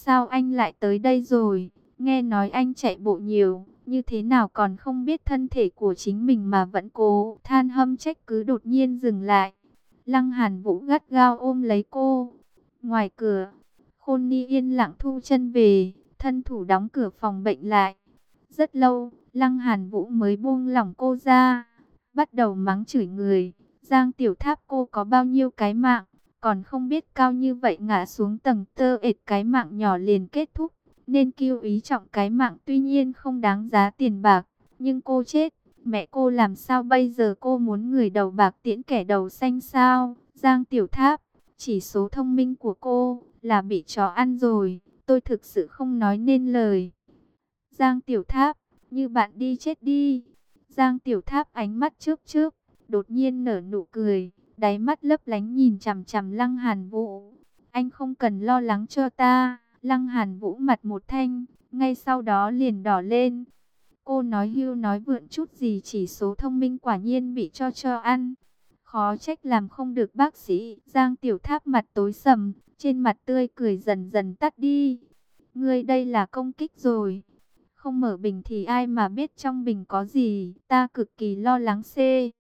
sao anh lại tới đây rồi? Nghe nói anh chạy bộ nhiều, như thế nào còn không biết thân thể của chính mình mà vẫn cố than hâm trách cứ đột nhiên dừng lại. Lăng Hàn Vũ gắt gao ôm lấy cô. Ngoài cửa, Khôn Ni yên lặng thu chân về, thân thủ đóng cửa phòng bệnh lại. Rất lâu, Lăng Hàn Vũ mới buông lỏng cô ra, bắt đầu mắng chửi người. Giang Tiểu Tháp cô có bao nhiêu cái mạng, còn không biết cao như vậy ngã xuống tầng tơ ệt cái mạng nhỏ liền kết thúc. Nên kiêu ý trọng cái mạng tuy nhiên không đáng giá tiền bạc, nhưng cô chết, mẹ cô làm sao bây giờ? Cô muốn người đầu bạc tiễn kẻ đầu xanh sao? Giang Tiểu Tháp, chỉ số thông minh của cô là bị chó ăn rồi, tôi thực sự không nói nên lời. Giang Tiểu Tháp, như bạn đi chết đi. Giang Tiểu Tháp ánh mắt chớp chớp, đột nhiên nở nụ cười, đáy mắt lấp lánh nhìn chằm chằm Lăng Hàn Vũ. Anh không cần lo lắng cho ta. Lăng Hàn Vũ mặt một thanh, ngay sau đó liền đỏ lên. Cô nói hưu nói vượn chút gì, chỉ số thông minh quả nhiên bị cho ăn. Khó trách làm không được bác sĩ. Giang Tiểu Tháp mặt tối sầm, trên mặt tươi cười dần dần tắt đi. Ngươi đây là công kích rồi. Không mở bình thì ai mà biết trong bình có gì. Ta cực kỳ lo lắng C.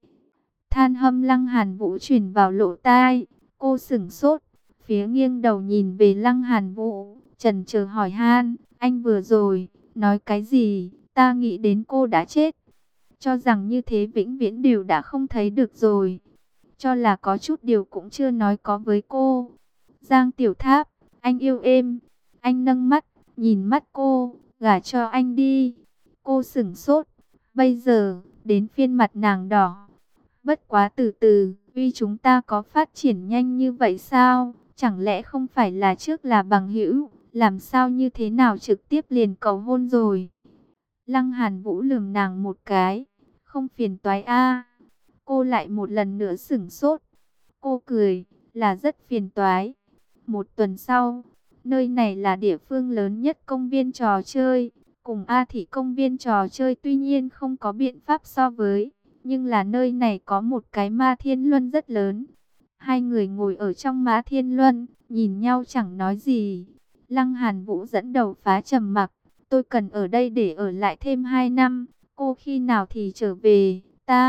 Than hâm Lăng Hàn Vũ truyền vào lỗ tai. Cô sửng sốt, phía nghiêng đầu nhìn về Lăng Hàn Vũ, chần chờ hỏi han, anh vừa rồi nói cái gì? Ta nghĩ đến cô đã chết, cho rằng như thế vĩnh viễn đều đã không thấy được rồi, cho là có chút điều cũng chưa nói có với cô. Giang Tiểu Tháp, anh yêu em. Anh nâng mắt, nhìn mắt cô, gả cho anh đi. Cô sửng sốt, bây giờ đến phiên mặt nàng đỏ. Bất quá từ từ, uy chúng ta có phát triển nhanh như vậy sao? Chẳng lẽ không phải là trước là bằng hữu, làm sao như thế nào trực tiếp liền cầu hôn rồi? Lăng Hàn Vũ lườm nàng một cái, không phiền toái a. Cô lại một lần nữa sửng sốt. Cô cười, là rất phiền toái. Một tuần sau, nơi này là địa phương lớn nhất công viên trò chơi, cùng A Thị công viên trò chơi tuy nhiên không có biện pháp so với, nhưng là nơi này có một cái Ma Thiên Luân rất lớn. Hai người ngồi ở trong Ma Thiên Luân, nhìn nhau chẳng nói gì. Lăng Hàn Vũ dẫn đầu phá trầm mặc. Tôi cần ở đây để ở lại thêm 2 năm. Cô khi nào thì trở về?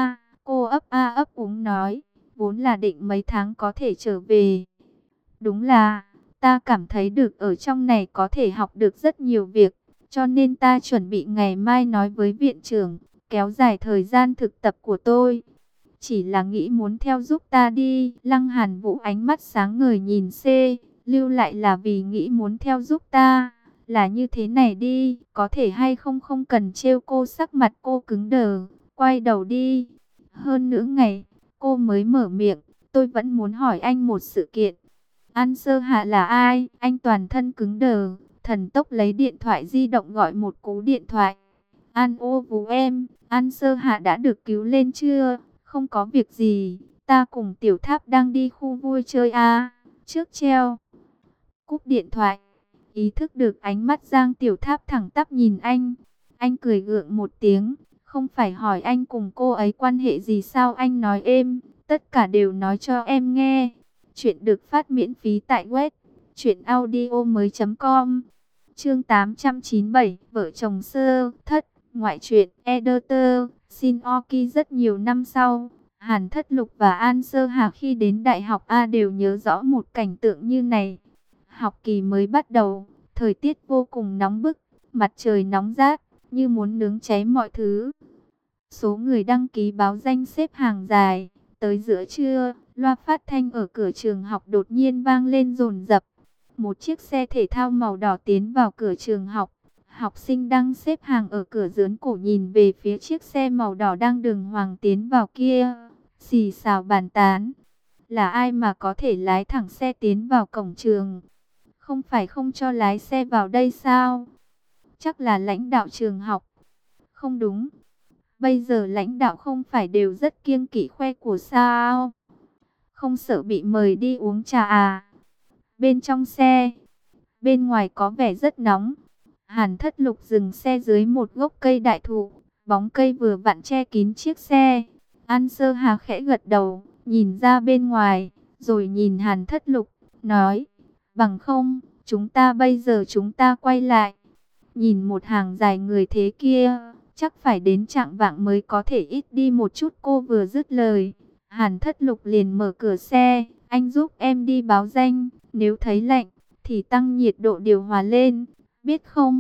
Cô ấp a ấp úng nói. Vốn là định mấy tháng có thể trở về. Đúng là, ta cảm thấy được ở trong này có thể học được rất nhiều việc. Cho nên ta chuẩn bị ngày mai nói với viện trưởng, kéo dài thời gian thực tập của tôi. Chỉ là nghĩ muốn theo giúp ta đi. Lăng Hàn Vũ ánh mắt sáng ngời nhìn C. Lưu lại là vì nghĩ muốn theo giúp ta. Là như thế này đi, có thể hay không không cần trêu cô. Sắc mặt cô cứng đờ, quay đầu đi. Hơn nửa ngày, cô mới mở miệng. Tôi vẫn muốn hỏi anh một sự kiện. An Sơ Hạ là ai? Anh toàn thân cứng đờ, thần tốc lấy điện thoại di động gọi một cú điện thoại. An ô vú em, An Sơ Hạ đã được cứu lên chưa? Không có việc gì, ta cùng Tiểu Tháp đang đi khu vui chơi a. Trước treo. Cúp điện thoại, ý thức được ánh mắt Giang Tiểu Tháp thẳng tắp nhìn anh. Anh cười gượng một tiếng, không phải hỏi anh cùng cô ấy quan hệ gì sao? Anh nói êm, tất cả đều nói cho em nghe. Chuyện được phát miễn phí tại web truyệnaudiomoi.com. Chương 897, vợ chồng sơ thất, ngoại truyện, editor, Shin-oki. Rất nhiều năm sau, Hàn Thất Lục và An Sơ Hà khi đến Đại học A đều nhớ rõ một cảnh tượng như này. Học kỳ mới bắt đầu, thời tiết vô cùng nóng bức, mặt trời nóng rát, như muốn nướng cháy mọi thứ. Số người đăng ký báo danh xếp hàng dài, tới giữa trưa, loa phát thanh ở cửa trường học đột nhiên vang lên dồn dập. Một chiếc xe thể thao màu đỏ tiến vào cửa trường học. Học sinh đang xếp hàng ở cửa dướn cổ nhìn về phía chiếc xe màu đỏ đang đường hoàng tiến vào kia, xì xào bàn tán. Là ai mà có thể lái thẳng xe tiến vào cổng trường? Không phải không cho lái xe vào đây sao? Chắc là lãnh đạo trường học. Không đúng. Bây giờ lãnh đạo không phải đều rất kiêng kỵ khoe của sao? Không sợ bị mời đi uống trà à? Bên trong xe, bên ngoài có vẻ rất nóng. Hàn Thất Lục dừng xe dưới một gốc cây đại thụ, bóng cây vừa vặn che kín chiếc xe. An Sơ Hà khẽ gật đầu, nhìn ra bên ngoài, rồi nhìn Hàn Thất Lục, nói, bằng không, chúng ta quay lại. Nhìn một hàng dài người thế kia, chắc phải đến chạng vạng mới có thể ít đi một chút. Cô vừa dứt lời, Hàn Thất Lục liền mở cửa xe. Anh giúp em đi báo danh, nếu thấy lạnh thì tăng nhiệt độ điều hòa lên, biết không?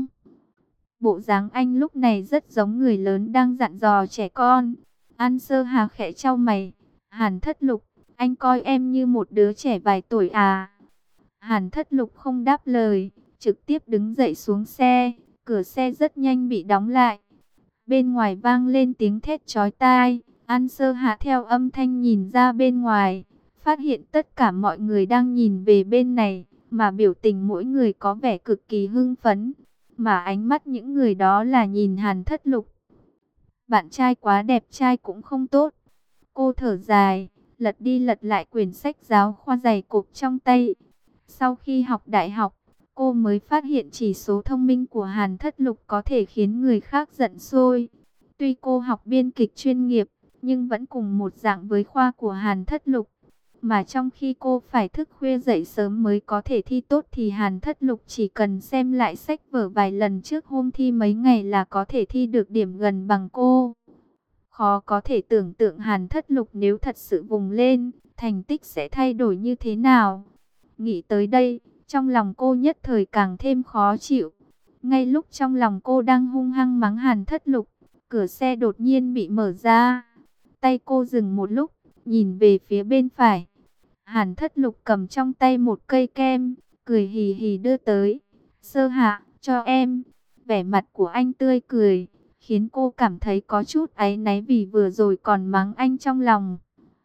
Bộ dáng anh lúc này rất giống người lớn đang dặn dò trẻ con. An Sơ Hà khẽ chau mày. Hàn Thất Lục, anh coi em như một đứa trẻ vài tuổi à? Hàn Thất Lục không đáp lời, trực tiếp đứng dậy xuống xe. Cửa xe rất nhanh bị đóng lại. Bên ngoài vang lên tiếng thét chói tai. An Sơ Hạ theo âm thanh nhìn ra bên ngoài, phát hiện tất cả mọi người đang nhìn về bên này, mà biểu tình mỗi người có vẻ cực kỳ hưng phấn, mà ánh mắt những người đó là nhìn Hàn Thất Lục. Bạn trai quá đẹp trai cũng không tốt. Cô thở dài, lật đi lật lại quyển sách giáo khoa dày cộp trong tay. Sau khi học đại học, cô mới phát hiện chỉ số thông minh của Hàn Thất Lục có thể khiến người khác giận sôi. Tuy cô học biên kịch chuyên nghiệp, nhưng vẫn cùng một dạng với khoa của Hàn Thất Lục. Mà trong khi cô phải thức khuya dậy sớm mới có thể thi tốt thì Hàn Thất Lục chỉ cần xem lại sách vở vài lần trước hôm thi mấy ngày là có thể thi được điểm gần bằng cô. Khó có thể tưởng tượng Hàn Thất Lục nếu thật sự vùng lên, thành tích sẽ thay đổi như thế nào. Nghĩ tới đây, trong lòng cô nhất thời càng thêm khó chịu. Ngay lúc trong lòng cô đang hung hăng mắng Hàn Thất Lục, cửa xe đột nhiên bị mở ra. Tay cô dừng một lúc, nhìn về phía bên phải. Hàn Thất Lục cầm trong tay một cây kem, cười hì hì đưa tới. Sơ Hạ, cho em. Vẻ mặt của anh tươi cười, khiến cô cảm thấy có chút áy náy vì vừa rồi còn mắng anh trong lòng.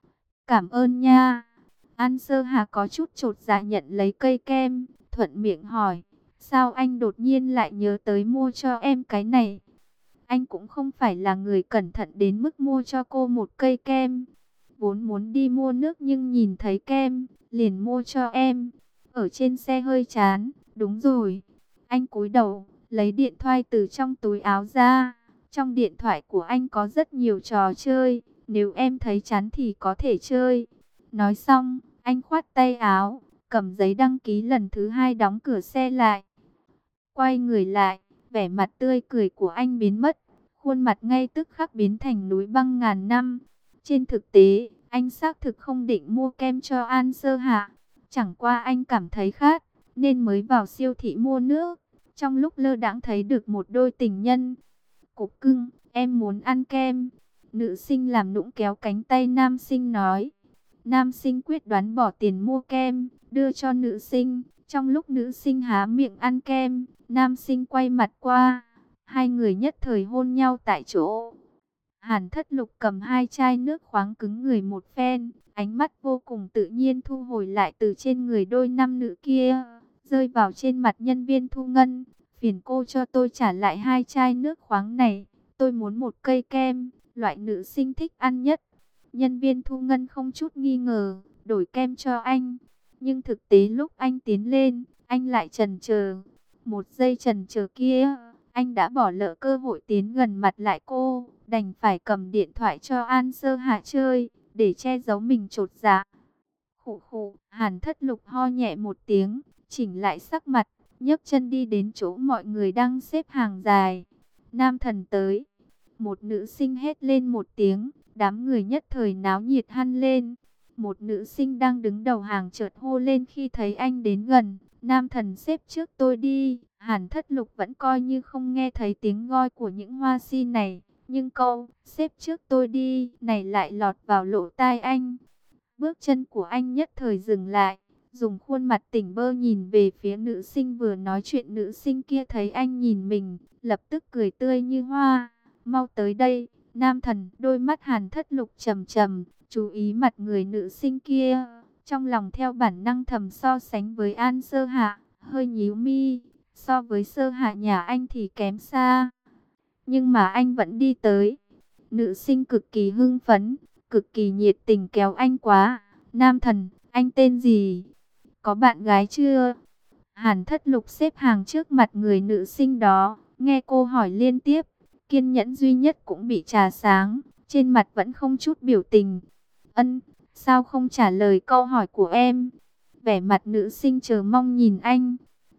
Cảm ơn nha. An Sơ Hà có chút chột dạ nhận lấy cây kem, thuận miệng hỏi. Sao anh đột nhiên lại nhớ tới mua cho em cái này? Anh cũng không phải là người cẩn thận đến mức mua cho cô một cây kem. Vốn muốn đi mua nước nhưng nhìn thấy kem, liền mua cho em. Ở trên xe hơi chán, đúng rồi. Anh cúi đầu, lấy điện thoại từ trong túi áo ra. Trong điện thoại của anh có rất nhiều trò chơi, nếu em thấy chán thì có thể chơi. Nói xong, anh khoát tay áo, cầm giấy đăng ký lần thứ hai đóng cửa xe lại. Quay người lại, vẻ mặt tươi cười của anh biến mất, khuôn mặt ngay tức khắc biến thành núi băng ngàn năm. Trên thực tế, anh xác thực không định mua kem cho An Sơ Hạ, chẳng qua anh cảm thấy khát, nên mới vào siêu thị mua nước. Trong lúc lơ đãng thấy được một đôi tình nhân. Cục cưng, em muốn ăn kem. Nữ sinh làm nũng kéo cánh tay nam sinh nói. Nam sinh quyết đoán bỏ tiền mua kem, đưa cho nữ sinh. Trong lúc nữ sinh há miệng ăn kem, nam sinh quay mặt qua. Hai người nhất thời hôn nhau tại chỗ. Hàn Thất Lục cầm hai chai nước khoáng cứng người một phen, ánh mắt vô cùng tự nhiên thu hồi lại từ trên người đôi nam nữ kia, rơi vào trên mặt nhân viên thu ngân. Phiền cô cho tôi trả lại hai chai nước khoáng này, tôi muốn một cây kem, loại nữ sinh thích ăn nhất. Nhân viên thu ngân không chút nghi ngờ, đổi kem cho anh. Nhưng thực tế lúc anh tiến lên, anh lại chần chờ. Một giây chần chờ kia, anh đã bỏ lỡ cơ hội tiến gần mặt lại cô, đành phải cầm điện thoại cho An Sơ Hạ chơi, để che giấu mình chột dạ. Khụ khụ, Hàn Thất Lục ho nhẹ một tiếng, chỉnh lại sắc mặt, nhấc chân đi đến chỗ mọi người đang xếp hàng dài. Nam thần tới. Một nữ sinh hét lên một tiếng, đám người nhất thời náo nhiệt hẳn lên. Một nữ sinh đang đứng đầu hàng chợt hô lên khi thấy anh đến gần. Nam thần xếp trước tôi đi. Hàn Thất Lục vẫn coi như không nghe thấy tiếng gọi của những hoa si này. Nhưng câu, xếp trước tôi đi, này lại lọt vào lỗ tai anh. Bước chân của anh nhất thời dừng lại. Dùng khuôn mặt tỉnh bơ nhìn về phía nữ sinh vừa nói chuyện. Nữ sinh kia thấy anh nhìn mình, lập tức cười tươi như hoa. Mau tới đây, nam thần. Đôi mắt Hàn Thất Lục trầm trầm, chú ý mặt người nữ sinh kia. Trong lòng theo bản năng thầm so sánh với An Sơ Hạ, hơi nhíu mi. So với Sơ Hạ nhà anh thì kém xa. Nhưng mà anh vẫn đi tới. Nữ sinh cực kỳ hưng phấn, cực kỳ nhiệt tình kéo anh quá. Nam thần, anh tên gì? Có bạn gái chưa? Hàn Thất Lục xếp hàng trước mặt người nữ sinh đó, nghe cô hỏi liên tiếp, kiên nhẫn duy nhất cũng bị trà sáng, trên mặt vẫn không chút biểu tình. Ân, sao không trả lời câu hỏi của em? Vẻ mặt nữ sinh chờ mong nhìn anh.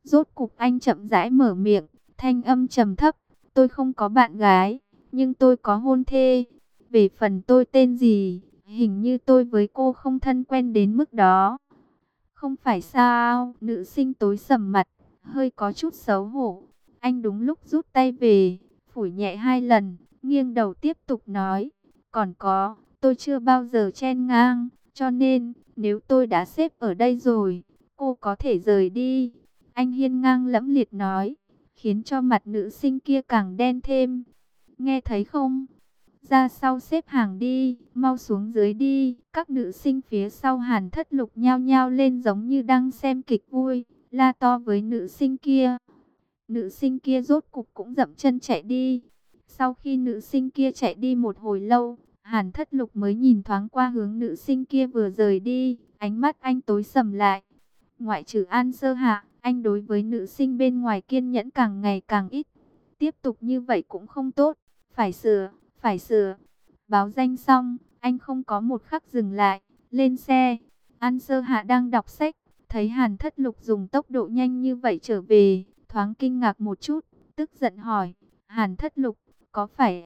Rốt cục anh chậm rãi mở miệng, thanh âm trầm thấp, tôi không có bạn gái, nhưng tôi có hôn thê. Về phần tôi tên gì, hình như tôi với cô không thân quen đến mức đó. Không phải sao? Nữ sinh tối sầm mặt, hơi có chút xấu hổ. Anh đúng lúc rút tay về, phủi nhẹ 2 lần, nghiêng đầu tiếp tục nói. Còn có, tôi chưa bao giờ chen ngang, cho nên, nếu tôi đã xếp ở đây rồi, cô có thể rời đi. Anh hiên ngang lẫm liệt nói, khiến cho mặt nữ sinh kia càng đen thêm. Nghe thấy không? Ra sau xếp hàng đi, mau xuống dưới đi. Các nữ sinh phía sau Hàn Thất Lục nhao nhao lên giống như đang xem kịch vui, la to với nữ sinh kia. Nữ sinh kia rốt cục cũng dậm chân chạy đi. Sau khi nữ sinh kia chạy đi một hồi lâu, Hàn Thất Lục mới nhìn thoáng qua hướng nữ sinh kia vừa rời đi, ánh mắt anh tối sầm lại. Ngoại trừ An Sơ Hạ, anh đối với nữ sinh bên ngoài kiên nhẫn càng ngày càng ít. Tiếp tục như vậy cũng không tốt, phải sửa, phải sửa. Báo danh xong, anh không có một khắc dừng lại, lên xe. An Sơ Hạ đang đọc sách, thấy Hàn Thất Lục dùng tốc độ nhanh như vậy trở về, thoáng kinh ngạc một chút, tức giận hỏi, Hàn Thất Lục, có phải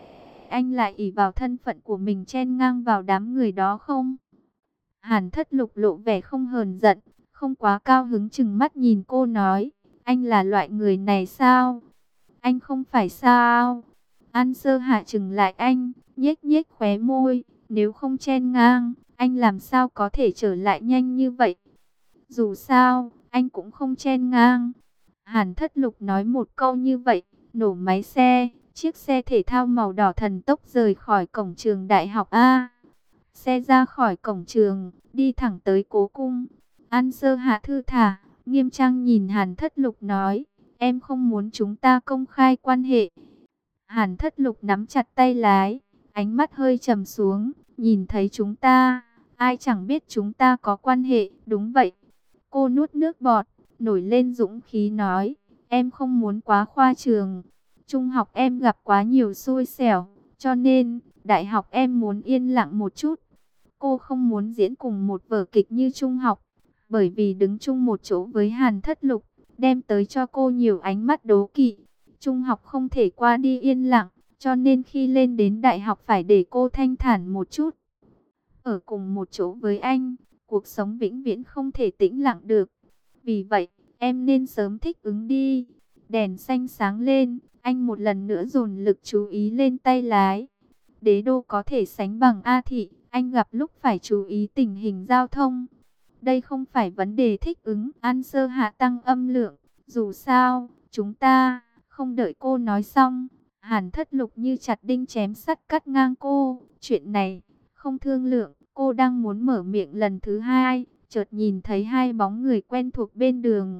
anh lại ỷ vào thân phận của mình chen ngang vào đám người đó không? Hàn Thất Lục lộ vẻ không hờn giận, không quá cao hứng chừng mắt nhìn cô nói, anh là loại người này sao? Anh không phải sao? An Sơ Hạ chừng lại anh, nhếch nhếch khóe môi, nếu không chen ngang, anh làm sao có thể trở lại nhanh như vậy? Dù sao, anh cũng không chen ngang. Hàn Thất Lục nói một câu như vậy, nổ máy xe, chiếc xe thể thao màu đỏ thần tốc rời khỏi cổng trường đại học A. Xe ra khỏi cổng trường, đi thẳng tới cố cung. An Sơ Hạ thư thả, nghiêm trang nhìn Hàn Thất Lục nói, em không muốn chúng ta công khai quan hệ. Hàn Thất Lục nắm chặt tay lái, ánh mắt hơi trầm xuống, nhìn thấy chúng ta, ai chẳng biết chúng ta có quan hệ, đúng vậy. Cô nuốt nước bọt, nổi lên dũng khí nói, em không muốn quá khoa trương. Trung học em gặp quá nhiều xui xẻo, cho nên, đại học em muốn yên lặng một chút. Cô không muốn diễn cùng một vở kịch như trung học, bởi vì đứng chung một chỗ với Hàn Thất Lục, đem tới cho cô nhiều ánh mắt đố kỵ. Trung học không thể qua đi yên lặng, cho nên khi lên đến đại học phải để cô thanh thản một chút. Ở cùng một chỗ với anh, cuộc sống vĩnh viễn không thể tĩnh lặng được. Vì vậy, em nên sớm thích ứng đi. Đèn xanh sáng lên, anh một lần nữa dồn lực chú ý lên tay lái. Đế đô có thể sánh bằng A thị, anh gặp lúc phải chú ý tình hình giao thông. Đây không phải vấn đề thích ứng, An Sơ Hạ tăng âm lượng. Dù sao, chúng ta, không đợi cô nói xong, Hàn Thất Lục như chặt đinh chém sắt cắt ngang cô. Chuyện này, không thương lượng, cô đang muốn mở miệng lần thứ hai, chợt nhìn thấy hai bóng người quen thuộc bên đường.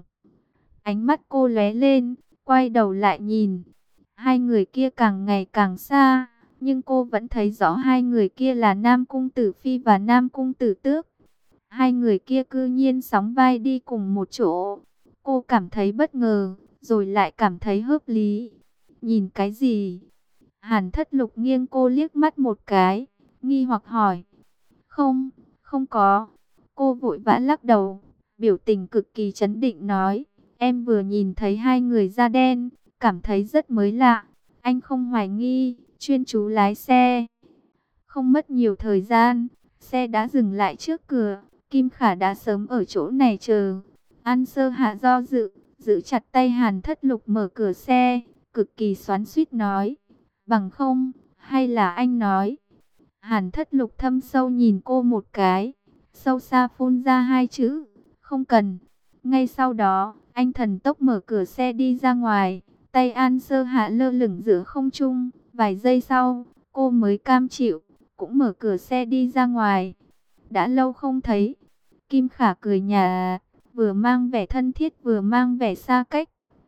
Ánh mắt cô lóe lên, quay đầu lại nhìn. Hai người kia càng ngày càng xa, nhưng cô vẫn thấy rõ hai người kia là Nam Cung Tử Phi và Nam Cung Tử Tước. Hai người kia cư nhiên sóng vai đi cùng một chỗ. Cô cảm thấy bất ngờ, rồi lại cảm thấy hợp lý. Nhìn cái gì? Hàn Thất Lục nghiêng cô liếc mắt một cái, nghi hoặc hỏi. Không, không có. Cô vội vã lắc đầu, biểu tình cực kỳ trấn định nói. Em vừa nhìn thấy hai người da đen, cảm thấy rất mới lạ. Anh không hoài nghi, chuyên chú lái xe. Không mất nhiều thời gian, xe đã dừng lại trước cửa. Kim Khả đã sớm ở chỗ này chờ. An Sơ Hạ do dự, giữ chặt tay Hàn Thất Lục mở cửa xe, cực kỳ xoắn xuýt nói. Bằng không, hay là anh nói. Hàn Thất Lục thâm sâu nhìn cô một cái, sâu xa phun ra hai chữ, không cần. Ngay sau đó, anh thần tốc mở cửa xe đi ra ngoài, tay An Sơ Hạ lơ lửng giữa không trung. Vài giây sau, cô mới cam chịu, cũng mở cửa xe đi ra ngoài. Đã lâu không thấy. Kim Khả cười nhạt, vừa mang vẻ thân thiết vừa mang vẻ xa cách.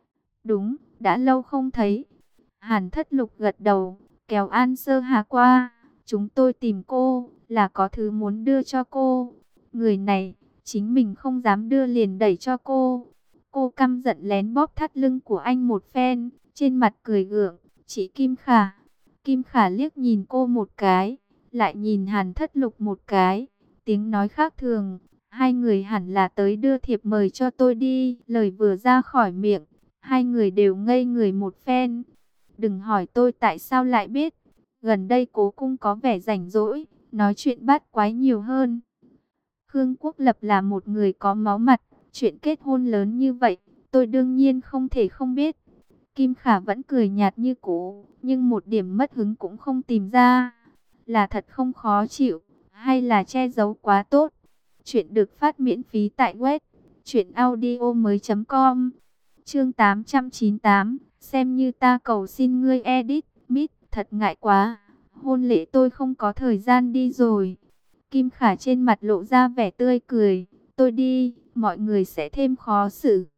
Đúng, đã lâu không thấy. Hàn Thất Lục gật đầu, kéo An Sơ Hà qua. Chúng tôi tìm cô, là có thứ muốn đưa cho cô. Người này, chính mình không dám đưa liền đẩy cho cô. Cô căm giận lén bóp thắt lưng của anh một phen, trên mặt cười gượng. Chị Kim Khả. Kim Khả liếc nhìn cô một cái, lại nhìn Hàn Thất Lục một cái. Tiếng nói khác thường. Hai người hẳn là tới đưa thiệp mời cho tôi đi. Lời vừa ra khỏi miệng, hai người đều ngây người một phen. Đừng hỏi tôi tại sao lại biết. Gần đây Cố Cung có vẻ rảnh rỗi, nói chuyện bát quái nhiều hơn. Khương Quốc Lập là một người có máu mặt, chuyện kết hôn lớn như vậy, tôi đương nhiên không thể không biết. Kim Khả vẫn cười nhạt như cũ, nhưng một điểm mất hứng cũng không tìm ra. Là thật không khó chịu, hay là che giấu quá tốt? Chuyện được phát miễn phí tại web truyệnaudiomoi.com. Chương 898, xem như ta cầu xin ngươi edit, mít, thật ngại quá. Hôn lễ tôi không có thời gian đi rồi. Kim Khả trên mặt lộ ra vẻ tươi cười, tôi đi, mọi người sẽ thêm khó xử.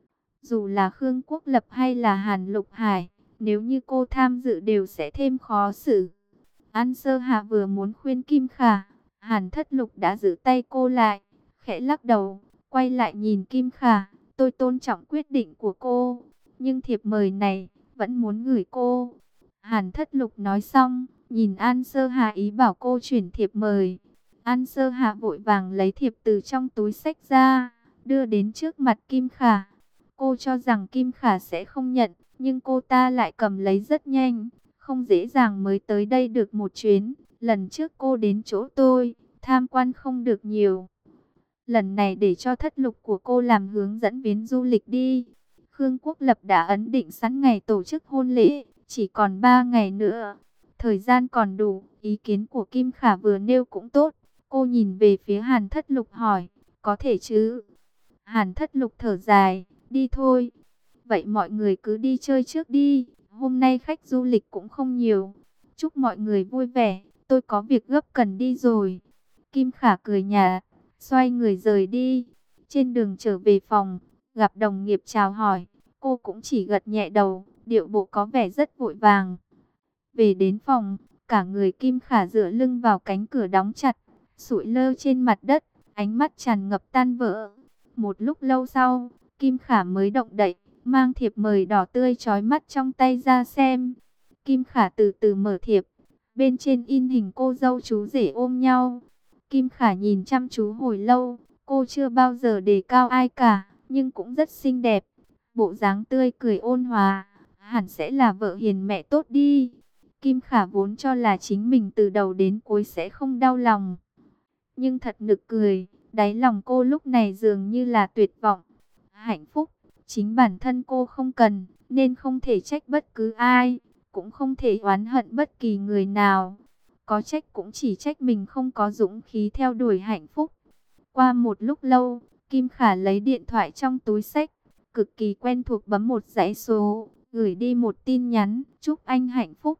Dù là Khương Quốc Lập hay là Hàn Lục Hải, nếu như cô tham dự đều sẽ thêm khó xử. An Sơ Hạ vừa muốn khuyên Kim Khả, Hàn Thất Lục đã giữ tay cô lại, khẽ lắc đầu, quay lại nhìn Kim Khả, tôi tôn trọng quyết định của cô, nhưng thiệp mời này, vẫn muốn gửi cô. Hàn Thất Lục nói xong, nhìn An Sơ Hạ ý bảo cô chuyển thiệp mời. An Sơ Hạ vội vàng lấy thiệp từ trong túi xách ra, đưa đến trước mặt Kim Khả. Cô cho rằng Kim Khả sẽ không nhận, nhưng cô ta lại cầm lấy rất nhanh, không dễ dàng mới tới đây được một chuyến. Lần trước cô đến chỗ tôi, tham quan không được nhiều. Lần này để cho Thất Lục của cô làm hướng dẫn viên du lịch đi. Khương Quốc Lập đã ấn định sẵn ngày tổ chức hôn lễ, chỉ còn 3 ngày nữa. Thời gian còn đủ, ý kiến của Kim Khả vừa nêu cũng tốt. Cô nhìn về phía Hàn Thất Lục hỏi, có thể chứ? Hàn Thất Lục thở dài, đi thôi. Vậy mọi người cứ đi chơi trước đi, hôm nay khách du lịch cũng không nhiều. Chúc mọi người vui vẻ, tôi có việc gấp cần đi rồi. Kim Khả cười nhạt, xoay người rời đi. Trên đường trở về phòng, gặp đồng nghiệp chào hỏi, cô cũng chỉ gật nhẹ đầu, điệu bộ có vẻ rất vội vàng. Về đến phòng, cả người Kim Khả dựa lưng vào cánh cửa đóng chặt, sụi lơ trên mặt đất, ánh mắt tràn ngập tan vỡ. Một lúc lâu sau, Kim Khả mới động đậy, mang thiệp mời đỏ tươi chói mắt trong tay ra xem. Kim Khả từ từ mở thiệp, bên trên in hình cô dâu chú rể ôm nhau. Kim Khả nhìn chăm chú hồi lâu, cô chưa bao giờ đề cao ai cả, nhưng cũng rất xinh đẹp. Bộ dáng tươi cười ôn hòa, hẳn sẽ là vợ hiền mẹ tốt đi. Kim Khả vốn cho là chính mình từ đầu đến cuối sẽ không đau lòng. Nhưng thật nực cười, đáy lòng cô lúc này dường như là tuyệt vọng. Hạnh phúc, chính bản thân cô không cần, nên không thể trách bất cứ ai, cũng không thể oán hận bất kỳ người nào. Có trách cũng chỉ trách mình không có dũng khí theo đuổi hạnh phúc. Qua một lúc lâu, Kim Khả lấy điện thoại trong túi xách, cực kỳ quen thuộc bấm một dãy số, gửi đi một tin nhắn, chúc anh hạnh phúc.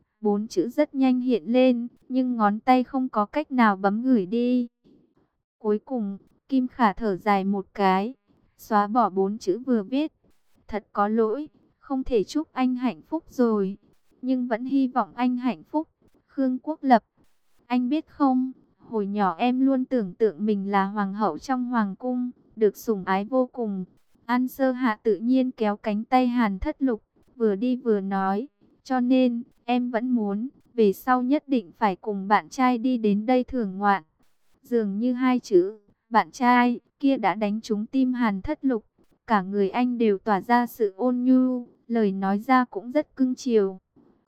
4 chữ rất nhanh hiện lên, nhưng ngón tay không có cách nào bấm gửi đi. Cuối cùng, Kim Khả thở dài một cái, xóa bỏ 4 chữ vừa viết. Thật có lỗi, không thể chúc anh hạnh phúc rồi, nhưng vẫn hy vọng anh hạnh phúc. Khương Quốc Lập, anh biết không, hồi nhỏ em luôn tưởng tượng mình là hoàng hậu trong hoàng cung, được sủng ái vô cùng. An Sơ Hạ tự nhiên kéo cánh tay Hàn Thất Lục, vừa đi vừa nói, cho nên, em vẫn muốn, về sau nhất định phải cùng bạn trai đi đến đây thưởng ngoạn. Dường như hai chữ, bạn trai, kia đã đánh trúng tim Hàn Thất Lục. Cả người anh đều tỏa ra sự ôn nhu, lời nói ra cũng rất cưng chiều.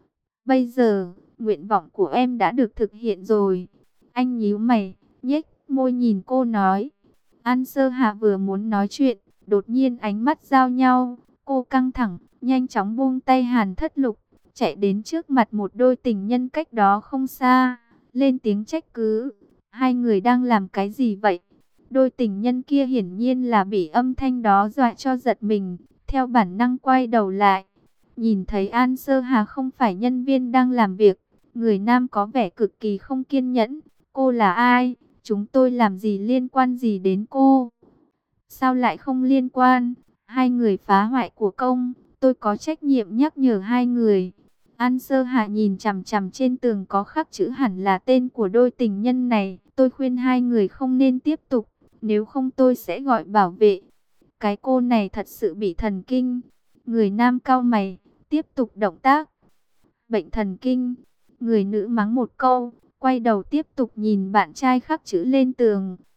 Bây giờ, nguyện vọng của em đã được thực hiện rồi. Anh nhíu mày, nhếch môi nhìn cô nói. An Sơ Hạ vừa muốn nói chuyện, đột nhiên ánh mắt giao nhau. Cô căng thẳng, nhanh chóng buông tay Hàn Thất Lục, chạy đến trước mặt một đôi tình nhân cách đó không xa, lên tiếng trách cứ. Hai người đang làm cái gì vậy? Đôi tình nhân kia hiển nhiên là bị âm thanh đó dọa cho giật mình, theo bản năng quay đầu lại. Nhìn thấy An Sơ Hà không phải nhân viên đang làm việc, người nam có vẻ cực kỳ không kiên nhẫn. Cô là ai? Chúng tôi làm gì liên quan gì đến cô? Sao lại không liên quan? Hai người phá hoại của công, tôi có trách nhiệm nhắc nhở hai người. An Sơ Hạ nhìn chằm chằm trên tường có khắc chữ hẳn là tên của đôi tình nhân này. Tôi khuyên hai người không nên tiếp tục, nếu không tôi sẽ gọi bảo vệ. Cái cô này thật sự bị thần kinh. Người nam cau mày, tiếp tục động tác. Bệnh thần kinh. Người nữ mắng một câu, quay đầu tiếp tục nhìn bạn trai khắc chữ lên tường.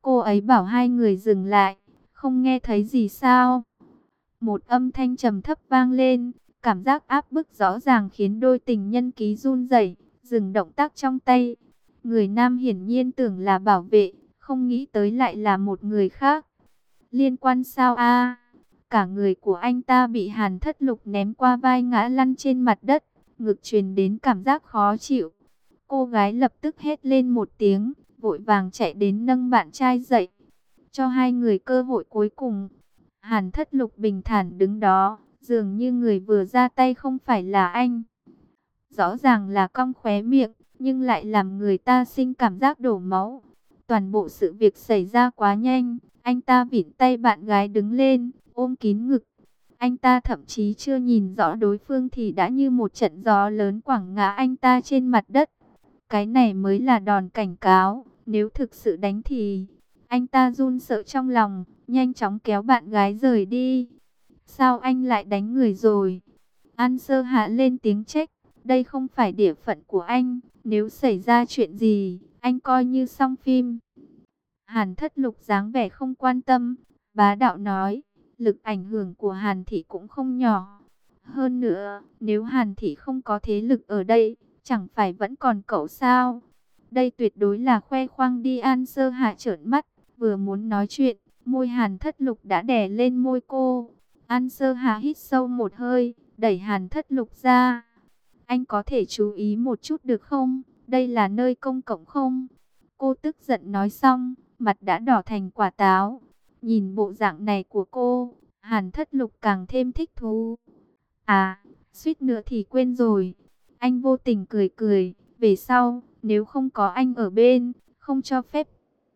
Cô ấy bảo hai người dừng lại, không nghe thấy gì sao? Một âm thanh trầm thấp vang lên, cảm giác áp bức rõ ràng khiến đôi tình nhân ký run rẩy, dừng động tác trong tay. Người nam hiển nhiên tưởng là bảo vệ, không nghĩ tới lại là một người khác. Liên quan sao a? Cả người của anh ta bị Hàn Thất Lục ném qua vai ngã lăn trên mặt đất, ngực truyền đến cảm giác khó chịu. Cô gái lập tức hét lên một tiếng, vội vàng chạy đến nâng bạn trai dậy, cho hai người cơ hội cuối cùng. Hàn Thất Lục bình thản đứng đó, dường như người vừa ra tay không phải là anh. Rõ ràng là cong khóe miệng, nhưng lại làm người ta sinh cảm giác đổ máu. Toàn bộ sự việc xảy ra quá nhanh, anh ta vịn tay bạn gái đứng lên, ôm kín ngực. Anh ta thậm chí chưa nhìn rõ đối phương thì đã như một trận gió lớn quẳng ngã anh ta trên mặt đất. Cái này mới là đòn cảnh cáo, nếu thực sự đánh thì... Anh ta run sợ trong lòng, nhanh chóng kéo bạn gái rời đi. Sao anh lại đánh người rồi? An Sơ Hạ lên tiếng trách, đây không phải địa phận của anh, nếu xảy ra chuyện gì, anh coi như xong phim. Hàn Thất Lục dáng vẻ không quan tâm, bá đạo nói, lực ảnh hưởng của Hàn Thị cũng không nhỏ. Hơn nữa, nếu Hàn Thị không có thế lực ở đây, chẳng phải vẫn còn cậu sao? Đây tuyệt đối là khoe khoang đi. An Sơ Hạ trợn mắt, vừa muốn nói chuyện, môi Hàn Thất Lục đã đè lên môi cô. An Sơ Hạ hít sâu một hơi, đẩy Hàn Thất Lục ra. Anh có thể chú ý một chút được không? Đây là nơi công cộng không? Cô tức giận nói xong, mặt đã đỏ thành quả táo. Nhìn bộ dạng này của cô, Hàn Thất Lục càng thêm thích thú. À, suýt nữa thì quên rồi. Anh vô tình cười cười, về sau, nếu không có anh ở bên, không cho phép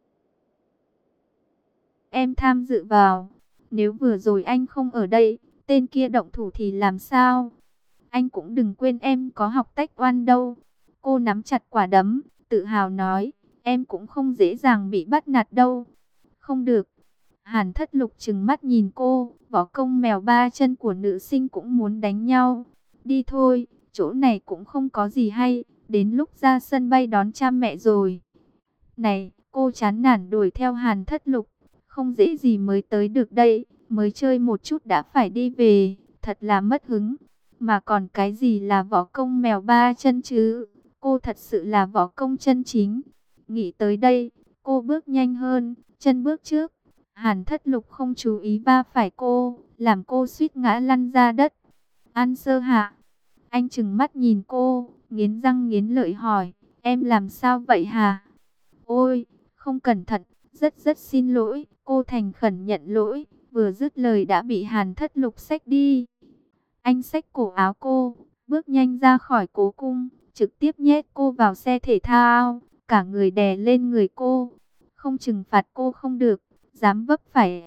em tham dự vào. Nếu vừa rồi anh không ở đây, tên kia động thủ thì làm sao? Anh cũng đừng quên em có học taekwondo đâu. Cô nắm chặt quả đấm, tự hào nói, em cũng không dễ dàng bị bắt nạt đâu. Không được. Hàn Thất Lục trừng mắt nhìn cô, võ công mèo ba chân của nữ sinh cũng muốn đánh nhau. Đi thôi, chỗ này cũng không có gì hay, đến lúc ra sân bay đón cha mẹ rồi. Này, cô chán nản đuổi theo Hàn Thất Lục, không dễ gì mới tới được đây, mới chơi một chút đã phải đi về, thật là mất hứng. Mà còn cái gì là võ công mèo ba chân chứ, cô thật sự là võ công chân chính. Nghĩ tới đây, cô bước nhanh hơn, chân bước trước. Hàn Thất Lục không chú ý va phải cô, làm cô suýt ngã lăn ra đất. An Sơ Hạ, anh trừng mắt nhìn cô, nghiến răng nghiến lợi hỏi, em làm sao vậy hả? Ôi, không cẩn thận, rất xin lỗi. Cô thành khẩn nhận lỗi, vừa dứt lời đã bị Hàn Thất Lục xách đi. Anh xách cổ áo cô, bước nhanh ra khỏi cố cung, trực tiếp nhét cô vào xe thể thao, cả người đè lên người cô. Không trừng phạt cô không được, dám vấp phải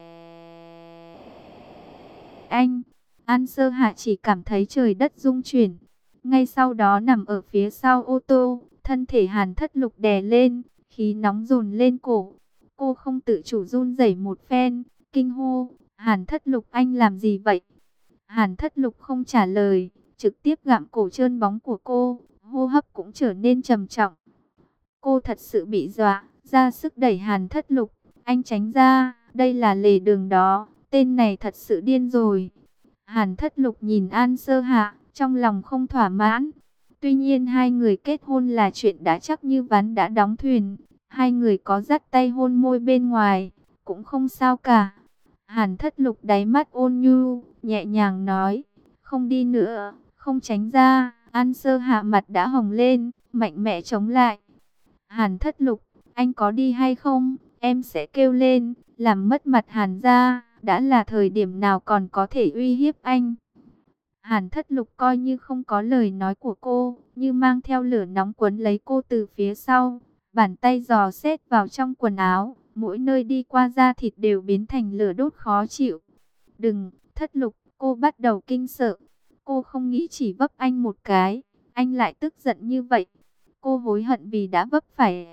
anh. An Sơ Hạ chỉ cảm thấy trời đất rung chuyển. Ngay sau đó nằm ở phía sau ô tô, thân thể Hàn Thất Lục đè lên, khí nóng dồn lên cổ. Cô không tự chủ run rẩy một phen, kinh hô, Hàn Thất Lục anh làm gì vậy? Hàn Thất Lục không trả lời, trực tiếp gặm cổ trơn bóng của cô, hô hấp cũng trở nên trầm trọng. Cô thật sự bị dọa, ra sức đẩy Hàn Thất Lục, anh tránh ra, đây là lề đường đó, tên này thật sự điên rồi. Hàn Thất Lục nhìn An Sơ Hạ, trong lòng không thỏa mãn. Tuy nhiên hai người kết hôn là chuyện đã chắc như ván đã đóng thuyền. Hai người có dắt tay hôn môi bên ngoài, cũng không sao cả. Hàn Thất Lục đáy mắt ôn nhu, nhẹ nhàng nói, không đi nữa, không tránh ra. An Sơ Hạ mặt đã hồng lên, mạnh mẽ chống lại. Hàn Thất Lục, anh có đi hay không? Em sẽ kêu lên, làm mất mặt Hàn gia. Đã là thời điểm nào còn có thể uy hiếp anh? Hàn Thất Lục coi như không có lời nói của cô, như mang theo lửa nóng quấn lấy cô từ phía sau. Bàn tay dò xét vào trong quần áo, mỗi nơi đi qua da thịt đều biến thành lửa đốt khó chịu. Đừng, Thất Lục, cô bắt đầu kinh sợ. Cô không nghĩ chỉ vấp anh một cái, anh lại tức giận như vậy. Cô hối hận vì đã vấp phải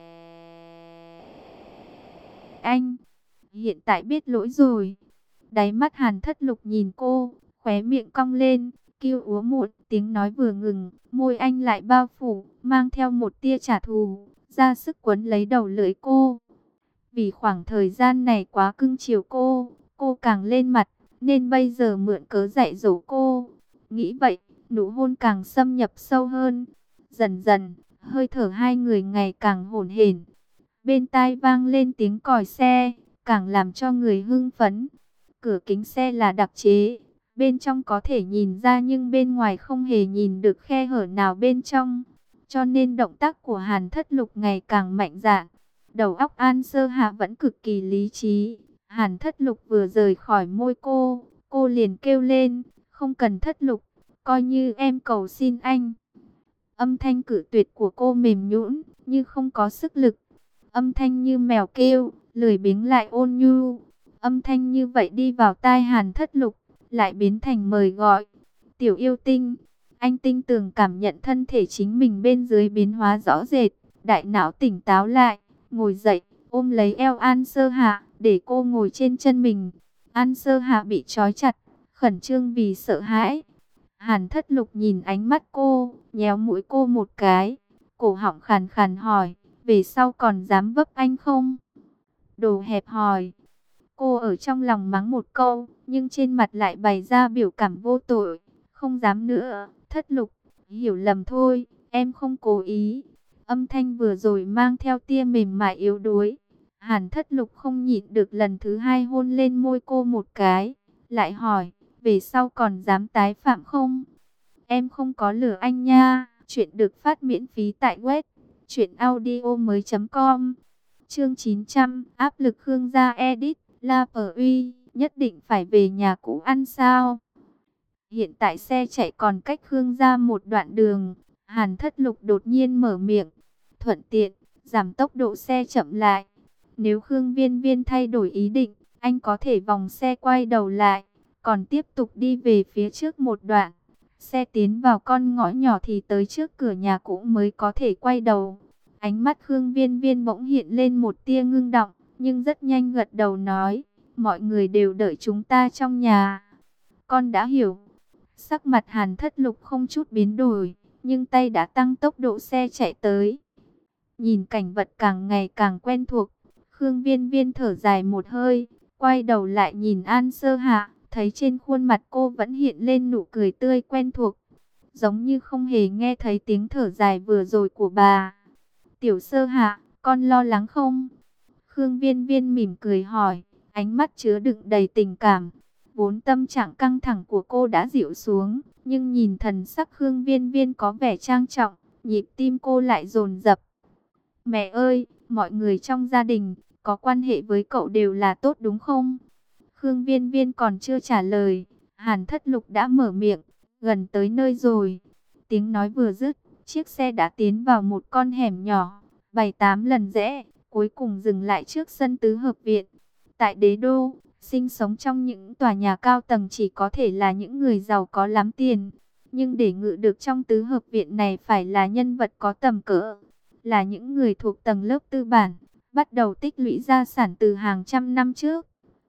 anh. Hiện tại biết lỗi rồi. Đáy mắt Hàn Thất Lục nhìn cô, khóe miệng cong lên, kêu úa muộn, tiếng nói vừa ngừng, môi anh lại bao phủ, mang theo một tia trả thù, ra sức quấn lấy đầu lưỡi cô. Vì khoảng thời gian này quá cưng chiều cô càng lên mặt, nên bây giờ mượn cớ dạy dỗ cô. Nghĩ vậy, nụ hôn càng xâm nhập sâu hơn. Dần dần, hơi thở hai người ngày càng hổn hển. Bên tai vang lên tiếng còi xe, càng làm cho người hưng phấn. Cửa kính xe là đặc chế, bên trong có thể nhìn ra nhưng bên ngoài không hề nhìn được khe hở nào bên trong. Cho nên động tác của Hàn Thất Lục ngày càng mạnh dạn. Đầu óc An Sơ Hạ vẫn cực kỳ lý trí. Hàn Thất Lục vừa rời khỏi môi cô liền kêu lên, không cần Thất Lục, coi như em cầu xin anh. Âm thanh cự tuyệt của cô mềm nhũn, như không có sức lực. Âm thanh như mèo kêu, lười biếng lại ôn nhu. Âm thanh như vậy đi vào tai Hàn Thất Lục, lại biến thành mời gọi. Tiểu yêu tinh, anh tinh tường cảm nhận thân thể chính mình bên dưới biến hóa rõ rệt. Đại não tỉnh táo lại, ngồi dậy, ôm lấy eo An Sơ Hạ, để cô ngồi trên chân mình. An Sơ Hạ bị trói chặt, khẩn trương vì sợ hãi. Hàn Thất Lục nhìn ánh mắt cô, nhéo mũi cô một cái. Cổ họng khàn khàn hỏi, về sau còn dám vấp anh không? Đồ hẹp hòi. Cô ở trong lòng mắng một câu, nhưng trên mặt lại bày ra biểu cảm vô tội. Không dám nữa, Thất Lục, hiểu lầm thôi, em không cố ý. Âm thanh vừa rồi mang theo tia mềm mại yếu đuối. Hàn Thất Lục không nhịn được lần thứ hai hôn lên môi cô một cái. Lại hỏi, về sau còn dám tái phạm không? Em không có lừa anh nha. Chuyện được phát miễn phí tại web truyệnaudiomoi.com. Chương 900, áp lực Khương gia edit. La Pờ Uy, nhất định phải về nhà cũ ăn sao? Hiện tại xe chạy còn cách Khương gia một đoạn đường. Hàn Thất Lục đột nhiên mở miệng, thuận tiện giảm tốc độ xe chậm lại. Nếu Khương Viên Viên thay đổi ý định, anh có thể vòng xe quay đầu lại, còn tiếp tục đi về phía trước một đoạn. Xe tiến vào con ngõ nhỏ thì tới trước cửa nhà cũ mới có thể quay đầu. Ánh mắt Khương Viên Viên bỗng hiện lên một tia ngưng động, nhưng rất nhanh gật đầu nói, mọi người đều đợi chúng ta trong nhà. Con đã hiểu. Sắc mặt Hàn Thất Lục không chút biến đổi, nhưng tay đã tăng tốc độ xe chạy tới. Nhìn cảnh vật càng ngày càng quen thuộc, Khương Viên Viên thở dài một hơi, quay đầu lại nhìn An Sơ Hạ, thấy trên khuôn mặt cô vẫn hiện lên nụ cười tươi quen thuộc, giống như không hề nghe thấy tiếng thở dài vừa rồi của bà. Tiểu Sơ Hạ, con lo lắng không? Khương Viên Viên mỉm cười hỏi, ánh mắt chứa đựng đầy tình cảm. Vốn tâm trạng căng thẳng của cô đã dịu xuống, nhưng nhìn thần sắc Khương Viên Viên có vẻ trang trọng, nhịp tim cô lại dồn dập. Mẹ ơi, mọi người trong gia đình, có quan hệ với cậu đều là tốt đúng không? Khương Viên Viên còn chưa trả lời, Hàn Thất Lục đã mở miệng, gần tới nơi rồi. Tiếng nói vừa dứt, chiếc xe đã tiến vào một con hẻm nhỏ, 7-8 lần rẽ, cuối cùng dừng lại trước sân tứ hợp viện. Tại Đế Đô, sinh sống trong những tòa nhà cao tầng chỉ có thể là những người giàu có lắm tiền. Nhưng để ngự được trong tứ hợp viện này phải là nhân vật có tầm cỡ, là những người thuộc tầng lớp tư bản, bắt đầu tích lũy gia sản từ hàng trăm năm trước.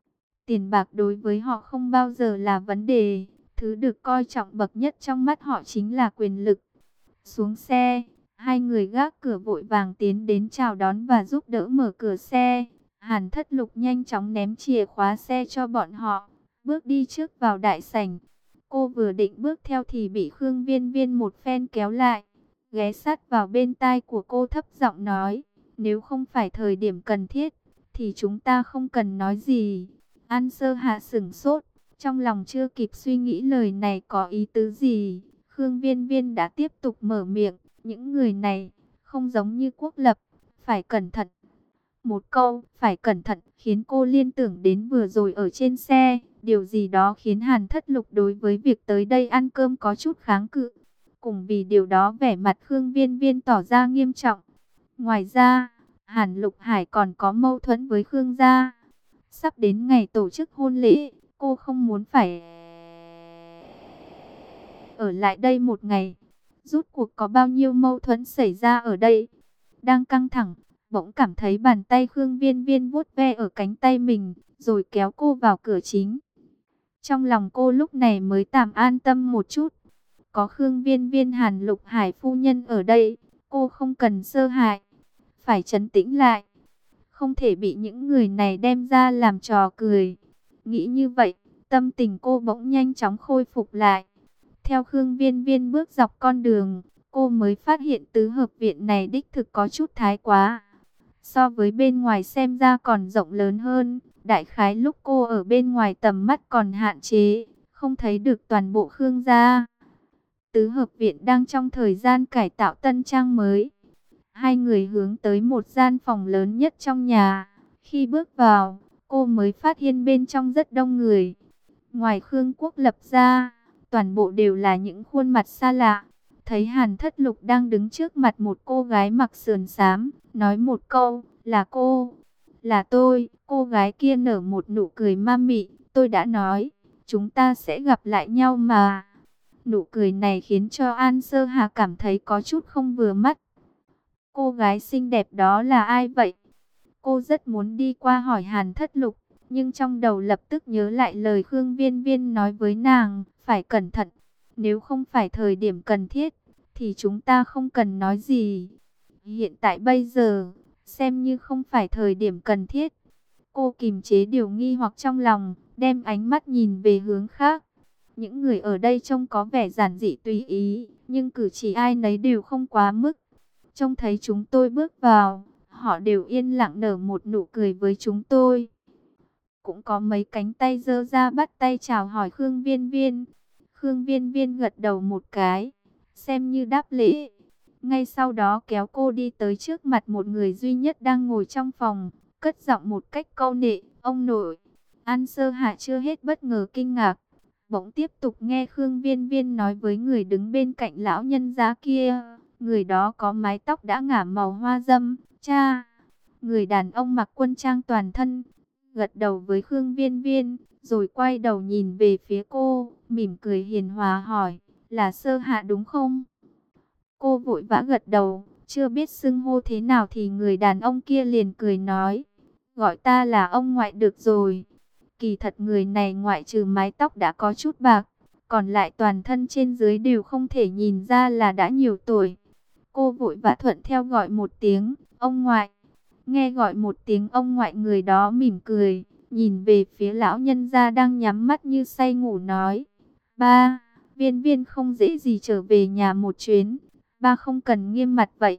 Tiền bạc đối với họ không bao giờ là vấn đề, thứ được coi trọng bậc nhất trong mắt họ chính là quyền lực. Xuống xe, hai người gác cửa vội vàng tiến đến chào đón và giúp đỡ mở cửa xe. Hàn Thất Lục nhanh chóng ném chìa khóa xe cho bọn họ, bước đi trước vào đại sảnh. Cô vừa định bước theo thì bị Khương Viên Viên một phen kéo lại, ghé sát vào bên tai của cô thấp giọng nói, nếu không phải thời điểm cần thiết, thì chúng ta không cần nói gì. An Sơ Hạ sửng sốt, trong lòng chưa kịp suy nghĩ lời này có ý tứ gì. Khương Viên Viên đã tiếp tục mở miệng, những người này không giống như Quốc Lập, phải cẩn thận. Một câu, phải cẩn thận, khiến cô liên tưởng đến vừa rồi ở trên xe. Điều gì đó khiến Hàn Thất Lục đối với việc tới đây ăn cơm có chút kháng cự. Cùng vì điều đó vẻ mặt Khương Viên Viên tỏ ra nghiêm trọng. Ngoài ra, Hàn Lục Hải còn có mâu thuẫn với Khương gia. Sắp đến ngày tổ chức hôn lễ, cô không muốn phải ở lại đây một ngày. Rút cuộc có bao nhiêu mâu thuẫn xảy ra ở đây? Đang căng thẳng, bỗng cảm thấy bàn tay Khương Viên Viên vuốt ve ở cánh tay mình, rồi kéo cô vào cửa chính. Trong lòng cô lúc này mới tạm an tâm một chút. Có Khương Viên Viên Hàn Lục Hải phu nhân ở đây, cô không cần sơ hại, phải trấn tĩnh lại. không thể bị những người này đem ra làm trò cười. Nghĩ như vậy, tâm tình cô bỗng nhanh chóng khôi phục lại. Theo Khương Viên Viên bước dọc con đường, cô mới phát hiện tứ hợp viện này đích thực có chút thái quá. So với bên ngoài xem ra còn rộng lớn hơn, đại khái lúc cô ở bên ngoài tầm mắt còn hạn chế, không thấy được toàn bộ Khương gia. Tứ hợp viện đang trong thời gian cải tạo tân trang mới. Hai người hướng tới một gian phòng lớn nhất trong nhà. Khi bước vào, cô mới phát hiện bên trong rất đông người. Ngoài Khương Quốc Lập ra, toàn bộ đều là những khuôn mặt xa lạ. Thấy Hàn Thất Lục đang đứng trước mặt một cô gái mặc sườn xám, nói một câu, là cô, là tôi. Cô gái kia nở một nụ cười ma mị, tôi đã nói, chúng ta sẽ gặp lại nhau mà. Nụ cười này khiến cho An Sơ Hà cảm thấy có chút không vừa mắt. Cô gái xinh đẹp đó là ai vậy? Cô rất muốn đi qua hỏi Hàn Thất Lục, nhưng trong đầu lập tức nhớ lại lời Khương Viên Viên nói với nàng, phải cẩn thận. Nếu không phải thời điểm cần thiết, thì chúng ta không cần nói gì. Hiện tại bây giờ, xem như không phải thời điểm cần thiết. Cô kìm chế điều nghi hoặc trong lòng, đem ánh mắt nhìn về hướng khác. Những người ở đây trông có vẻ giản dị tùy ý, nhưng cử chỉ ai nấy đều không quá mức. Trông thấy chúng tôi bước vào, họ đều yên lặng nở một nụ cười với chúng tôi. Cũng có mấy cánh tay giơ ra bắt tay chào hỏi Khương Viên Viên. Khương Viên Viên gật đầu một cái, xem như đáp lễ. Ngay sau đó kéo cô đi tới trước mặt một người duy nhất đang ngồi trong phòng, cất giọng một cách câu nệ, ông nội. An Sơ Hạ chưa hết bất ngờ kinh ngạc, bỗng tiếp tục nghe Khương Viên Viên nói với người đứng bên cạnh lão nhân gia kia. Người đó có mái tóc đã ngả màu hoa dâm, cha. Người đàn ông mặc quân trang toàn thân, gật đầu với Khương Viên Viên, rồi quay đầu nhìn về phía cô, mỉm cười hiền hòa hỏi, là Sơ Hạ đúng không? Cô vội vã gật đầu, chưa biết xưng hô thế nào thì người đàn ông kia liền cười nói, gọi ta là ông ngoại được rồi. Kỳ thật người này ngoại trừ mái tóc đã có chút bạc, còn lại toàn thân trên dưới đều không thể nhìn ra là đã nhiều tuổi. Cô vội vã thuận theo gọi một tiếng, ông ngoại. Nghe gọi một tiếng ông ngoại, người đó mỉm cười, nhìn về phía lão nhân gia đang nhắm mắt như say ngủ nói, ba, Viên Viên không dễ gì trở về nhà một chuyến, ba không cần nghiêm mặt vậy.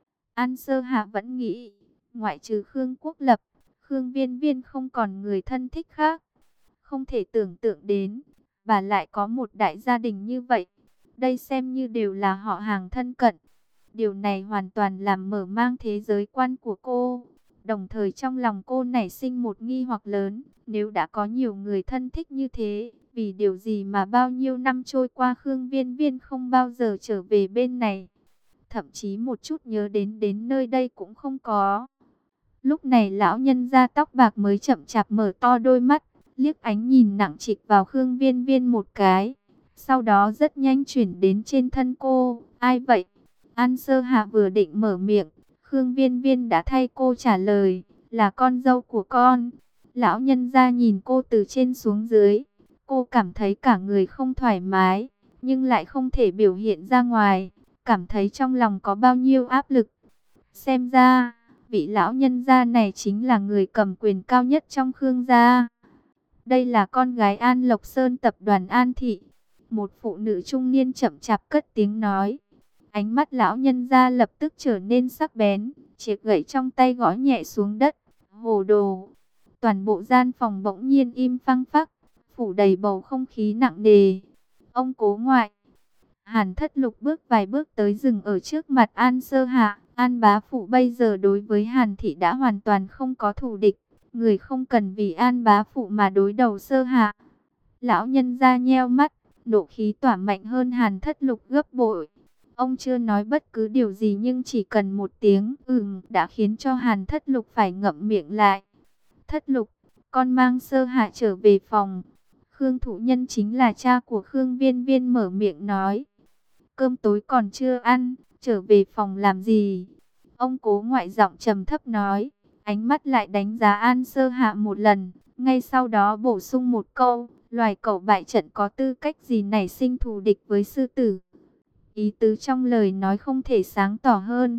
An Sơ Hạ vẫn nghĩ, ngoại trừ Khương Quốc Lập, Khương Viên Viên không còn người thân thích khác. Không thể tưởng tượng đến, bà lại có một đại gia đình như vậy. Đây xem như đều là họ hàng thân cận. Điều này hoàn toàn làm mở mang thế giới quan của cô. Đồng thời trong lòng cô nảy sinh một nghi hoặc lớn. Nếu đã có nhiều người thân thích như thế, vì điều gì mà bao nhiêu năm trôi qua Khương Viên Viên không bao giờ trở về bên này. Thậm chí một chút nhớ đến nơi đây cũng không có. Lúc này lão nhân da tóc bạc mới chậm chạp mở to đôi mắt, liếc ánh nhìn nặng trịch vào Khương Viên Viên một cái. Sau đó rất nhanh chuyển đến trên thân cô. Ai vậy? An Sơ Hạ vừa định mở miệng, Khương Viên Viên đã thay cô trả lời, là con dâu của con. Lão nhân gia nhìn cô từ trên xuống dưới. Cô cảm thấy cả người không thoải mái, nhưng lại không thể biểu hiện ra ngoài. Cảm thấy trong lòng có bao nhiêu áp lực. Xem ra, vị lão nhân gia này chính là người cầm quyền cao nhất trong Khương gia. Đây là con gái An Lộc Sơn tập đoàn An Thị. Một phụ nữ trung niên chậm chạp cất tiếng nói. Ánh mắt lão nhân gia lập tức trở nên sắc bén, chiếc gậy trong tay gõ nhẹ xuống đất. Hồ đồ! Toàn bộ gian phòng bỗng nhiên im phăng phắc, phủ đầy bầu không khí nặng nề. Ông cố ngoại. Hàn Thất Lục bước vài bước tới dừng ở trước mặt An Sơ Hạ. An bá phụ bây giờ đối với Hàn Thị đã hoàn toàn không có thù địch. Người không cần vì An bá phụ mà đối đầu Sơ Hạ. Lão nhân gia nheo mắt, nộ khí tỏa mạnh hơn Hàn Thất Lục gấp bội. Ông chưa nói bất cứ điều gì nhưng chỉ cần một tiếng đã khiến cho Hàn Thất Lục phải ngậm miệng lại. Thất Lục, con mang Sơ Hạ trở về phòng. Khương Thụ Nhân chính là cha của Khương Viên Viên mở miệng nói. Cơm tối còn chưa ăn, trở về phòng làm gì? Ông cố ngoại giọng trầm thấp nói, ánh mắt lại đánh giá An Sơ Hạ một lần, ngay sau đó bổ sung một câu, loài cẩu bại trận có tư cách gì nảy sinh thù địch với sư tử. Ý tứ trong lời nói không thể sáng tỏ hơn.